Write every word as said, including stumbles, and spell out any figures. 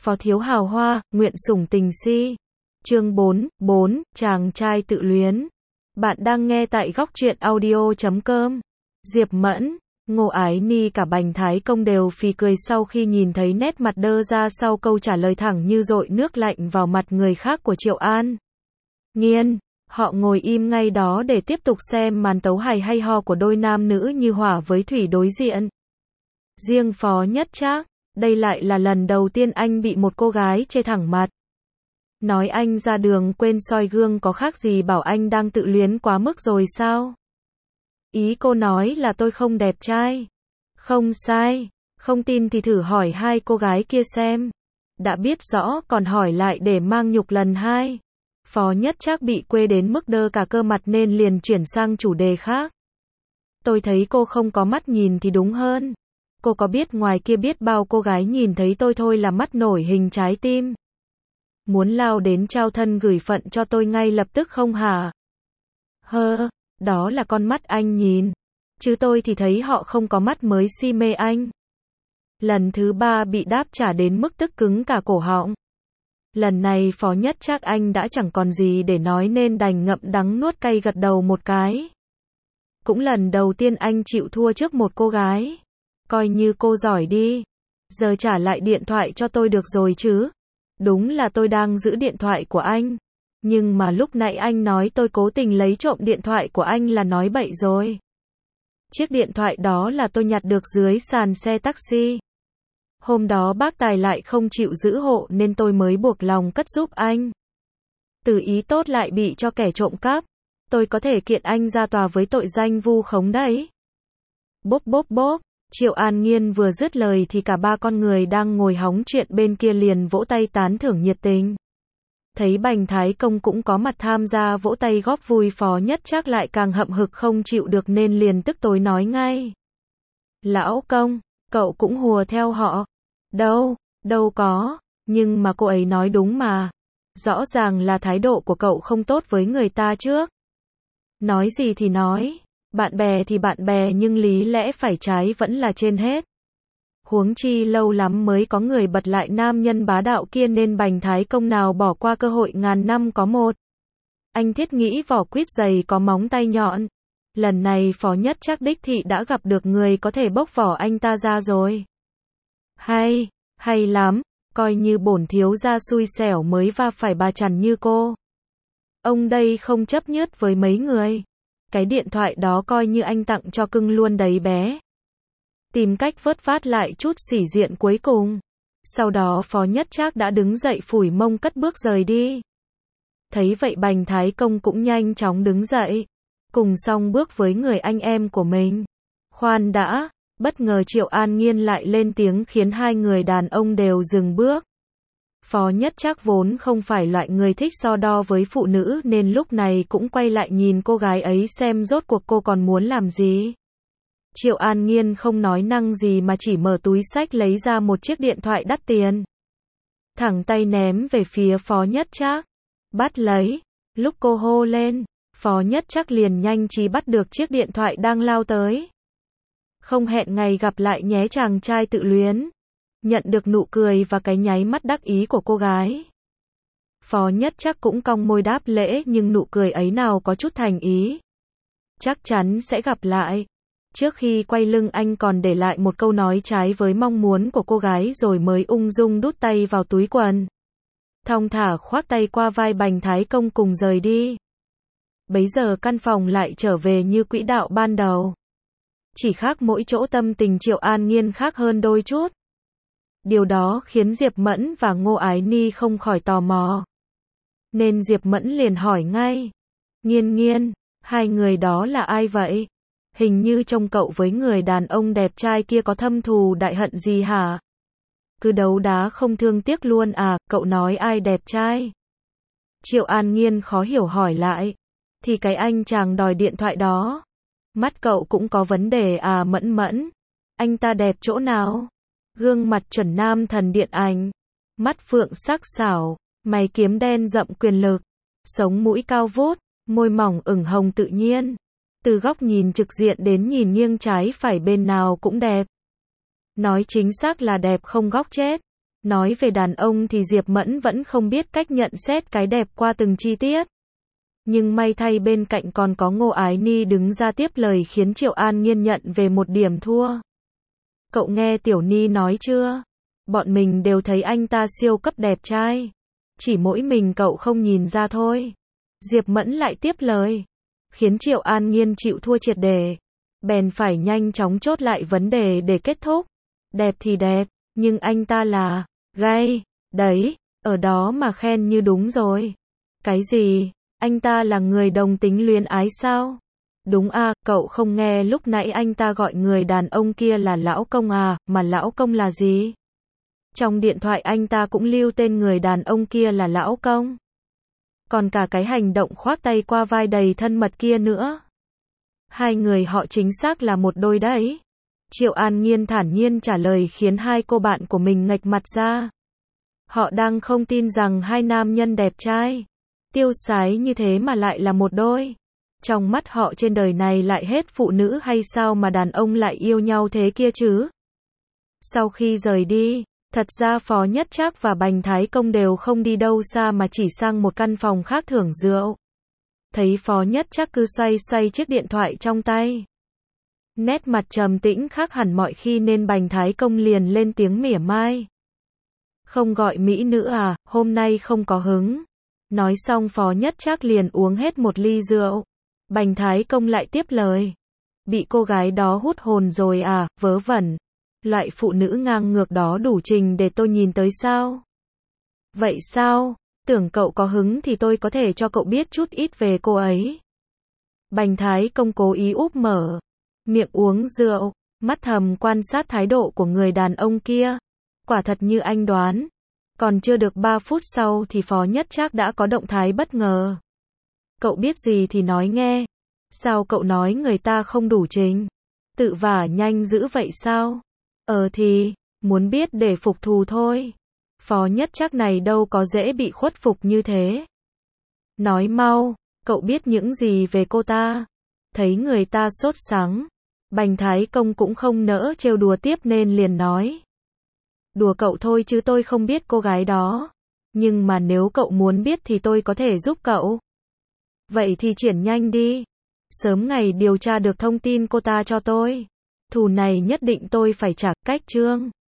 Phó thiếu hào hoa, nguyện sủng tình si. Chương bốn, bốn, chàng trai tự luyến. Bạn đang nghe tại góc truyện audio chấm com. Diệp Mẫn, Ngô Ái Ni cả Bành Thái Công đều phì cười sau khi nhìn thấy nét mặt đơ ra sau câu trả lời thẳng như dội nước lạnh vào mặt người khác của Triệu An Nghiên. Họ ngồi im ngay đó để tiếp tục xem màn tấu hài hay ho của đôi nam nữ như hỏa với thủy đối diện. Riêng Phó Nhất Trác, đây lại là lần đầu tiên anh bị một cô gái chê thẳng mặt. Nói anh ra đường quên soi gương có khác gì bảo anh đang tự luyến quá mức rồi sao? Ý cô nói là tôi không đẹp trai. Không sai, không tin thì thử hỏi hai cô gái kia xem. Đã biết rõ còn hỏi lại để mang nhục lần hai. Phó Nhất Trác bị quê đến mức đơ cả cơ mặt nên liền chuyển sang chủ đề khác. Tôi thấy cô không có mắt nhìn thì đúng hơn. Cô có biết ngoài kia biết bao cô gái nhìn thấy tôi thôi là mắt nổi hình trái tim. Muốn lao đến trao thân gửi phận cho tôi ngay lập tức không hả? Hơ, đó là con mắt anh nhìn. Chứ tôi thì thấy họ không có mắt mới si mê anh. Lần thứ ba bị đáp trả đến mức tức cứng cả cổ họng. Lần này Phó Nhất Trác anh đã chẳng còn gì để nói nên đành ngậm đắng nuốt cay gật đầu một cái. Cũng lần đầu tiên anh chịu thua trước một cô gái. Coi như cô giỏi đi. Giờ trả lại điện thoại cho tôi được rồi chứ. Đúng là tôi đang giữ điện thoại của anh. Nhưng mà lúc nãy anh nói tôi cố tình lấy trộm điện thoại của anh là nói bậy rồi. Chiếc điện thoại đó là tôi nhặt được dưới sàn xe taxi. Hôm đó bác Tài lại không chịu giữ hộ nên tôi mới buộc lòng cất giúp anh. Từ ý tốt lại bị cho kẻ trộm cắp. Tôi có thể kiện anh ra tòa với tội danh vu khống đấy. Bốp bốp bốp. Triệu An Nghiên vừa dứt lời thì cả ba con người đang ngồi hóng chuyện bên kia liền vỗ tay tán thưởng nhiệt tình. Thấy Bành Thái Công cũng có mặt tham gia vỗ tay góp vui, Phó Nhất Trác lại càng hậm hực không chịu được nên liền tức tối nói ngay. Lão Công, cậu cũng hùa theo họ. Đâu, đâu có, nhưng mà cô ấy nói đúng mà. Rõ ràng là thái độ của cậu không tốt với người ta trước. Nói gì thì nói. Bạn bè thì bạn bè nhưng lý lẽ phải trái vẫn là trên hết. Huống chi lâu lắm mới có người bật lại nam nhân bá đạo kia nên Bành Thái Công nào bỏ qua cơ hội ngàn năm có một. Anh thiết nghĩ vỏ quýt dày có móng tay nhọn. Lần này Phó Nhất Trác đích thị đã gặp được người có thể bốc vỏ anh ta ra rồi. Hay, hay lắm, coi như bổn thiếu gia xui xẻo mới va phải bà chằn như cô. Ông đây không chấp nhứt với mấy người. Cái điện thoại đó coi như anh tặng cho cưng luôn đấy bé. Tìm cách vớt vát lại chút sĩ diện cuối cùng. Sau đó Phó Nhất Trác đã đứng dậy phủi mông cất bước rời đi. Thấy vậy Bành Thái Công cũng nhanh chóng đứng dậy. Cùng song bước với người anh em của mình. Khoan đã, bất ngờ Triệu An Nghiên lại lên tiếng khiến hai người đàn ông đều dừng bước. Phó Nhất Trác vốn không phải loại người thích so đo với phụ nữ nên lúc này cũng quay lại nhìn cô gái ấy xem rốt cuộc cô còn muốn làm gì. Triệu An Nghiên không nói năng gì mà chỉ mở túi xách lấy ra một chiếc điện thoại đắt tiền. Thẳng tay ném về phía Phó Nhất Trác. Bắt lấy. Lúc cô hô lên, Phó Nhất Trác liền nhanh trí bắt được chiếc điện thoại đang lao tới. Không hẹn ngày gặp lại nhé chàng trai tự luyến. Nhận được nụ cười và cái nháy mắt đắc ý của cô gái. Phó Nhất Trác cũng cong môi đáp lễ nhưng nụ cười ấy nào có chút thành ý. Chắc chắn sẽ gặp lại. Trước khi quay lưng anh còn để lại một câu nói trái với mong muốn của cô gái rồi mới ung dung đút tay vào túi quần. Thong thả khoác tay qua vai Bành Thái Công cùng rời đi. Bấy giờ căn phòng lại trở về như quỹ đạo ban đầu. Chỉ khác mỗi chỗ tâm tình Triệu An Nghiên khác hơn đôi chút. Điều đó khiến Diệp Mẫn và Ngô Ái Ni không khỏi tò mò. Nên Diệp Mẫn liền hỏi ngay. Nghiên Nghiên, hai người đó là ai vậy? Hình như trông cậu với người đàn ông đẹp trai kia có thâm thù đại hận gì hả? Cứ đấu đá không thương tiếc luôn à, cậu nói ai đẹp trai? Triệu An Nghiên khó hiểu hỏi lại. Thì cái anh chàng đòi điện thoại đó. Mắt cậu cũng có vấn đề à Mẫn Mẫn? Anh ta đẹp chỗ nào? Gương mặt chuẩn nam thần điện ảnh. Mắt phượng sắc sảo. Mày kiếm đen rậm quyền lực. Sống mũi cao vút. Môi mỏng ửng hồng tự nhiên. Từ góc nhìn trực diện đến nhìn nghiêng trái phải bên nào cũng đẹp. Nói chính xác là đẹp không góc chết. Nói về đàn ông thì Diệp Mẫn vẫn không biết cách nhận xét cái đẹp qua từng chi tiết. Nhưng may thay bên cạnh còn có Ngô Ái Ni đứng ra tiếp lời khiến Triệu An Nhiên nhận về một điểm thua. Cậu nghe Tiểu Ni nói chưa? Bọn mình đều thấy anh ta siêu cấp đẹp trai. Chỉ mỗi mình cậu không nhìn ra thôi. Diệp Mẫn lại tiếp lời. Khiến Triệu An Nhiên chịu thua triệt để. Bèn phải nhanh chóng chốt lại vấn đề để kết thúc. Đẹp thì đẹp, nhưng anh ta là gay. Đấy, ở đó mà khen như đúng rồi. Cái gì? Anh ta là người đồng tính luyến ái sao? Đúng à, cậu không nghe lúc nãy anh ta gọi người đàn ông kia là lão công à, mà lão công là gì? Trong điện thoại anh ta cũng lưu tên người đàn ông kia là lão công. Còn cả cái hành động khoác tay qua vai đầy thân mật kia nữa. Hai người họ chính xác là một đôi đấy. Triệu An Nhiên thản nhiên trả lời khiến hai cô bạn của mình nghệch mặt ra. Họ đang không tin rằng hai nam nhân đẹp trai, tiêu sái như thế mà lại là một đôi. Trong mắt họ trên đời này lại hết phụ nữ hay sao mà đàn ông lại yêu nhau thế kia chứ? Sau khi rời đi, thật ra Phó Nhất Trác và Bành Thái Công đều không đi đâu xa mà chỉ sang một căn phòng khác thưởng rượu. Thấy Phó Nhất Trác cứ xoay xoay chiếc điện thoại trong tay. Nét mặt trầm tĩnh khác hẳn mọi khi nên Bành Thái Công liền lên tiếng mỉa mai. Không gọi mỹ nữ à, hôm nay không có hứng. Nói xong Phó Nhất Trác liền uống hết một ly rượu. Bành Thái Công lại tiếp lời. Bị cô gái đó hút hồn rồi à, vớ vẩn. Loại phụ nữ ngang ngược đó đủ trình để tôi nhìn tới sao? Vậy sao? Tưởng cậu có hứng thì tôi có thể cho cậu biết chút ít về cô ấy. Bành Thái Công cố ý úp mở miệng uống rượu, mắt thầm quan sát thái độ của người đàn ông kia. Quả thật như anh đoán. Còn chưa được ba phút sau thì Phó Nhất Trác đã có động thái bất ngờ. Cậu biết gì thì nói nghe. Sao cậu nói người ta không đủ trình? Tự vả nhanh dữ vậy sao? Ờ thì, muốn biết để phục thù thôi. Phó Nhất Trác này đâu có dễ bị khuất phục như thế. Nói mau, cậu biết những gì về cô ta? Thấy người ta sốt sắng, Bành Thái Công cũng không nỡ trêu đùa tiếp nên liền nói. Đùa cậu thôi chứ tôi không biết cô gái đó. Nhưng mà nếu cậu muốn biết thì tôi có thể giúp cậu. Vậy thì triển nhanh đi. Sớm ngày điều tra được thông tin cô ta cho tôi. Thù này nhất định tôi phải trả. Cách chương